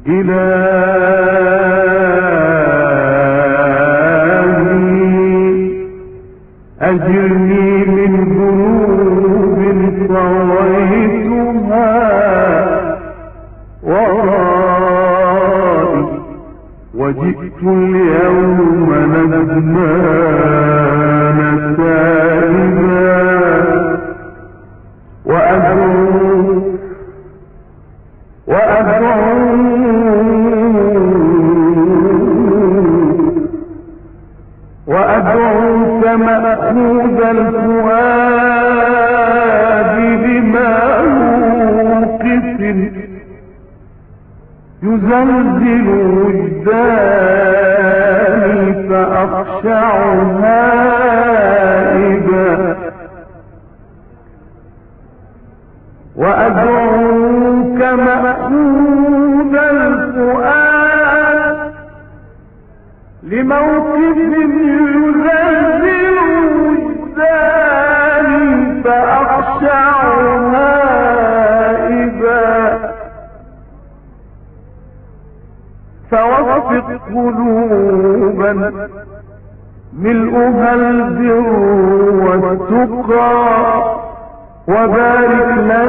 إلهي أجرني من ذنوب طويتها ورائي وجئت اليوم ندمان تائبا وأدعوك مأخوذ الفؤاد بموقف يزلزل وجداني فأخشع هائبا وأدعوك مأخوذ الفؤاد لموقف يزلزل وجداني فأخشع هائبا فوفق قلوبا ملؤها البر والتقى وبارك لنا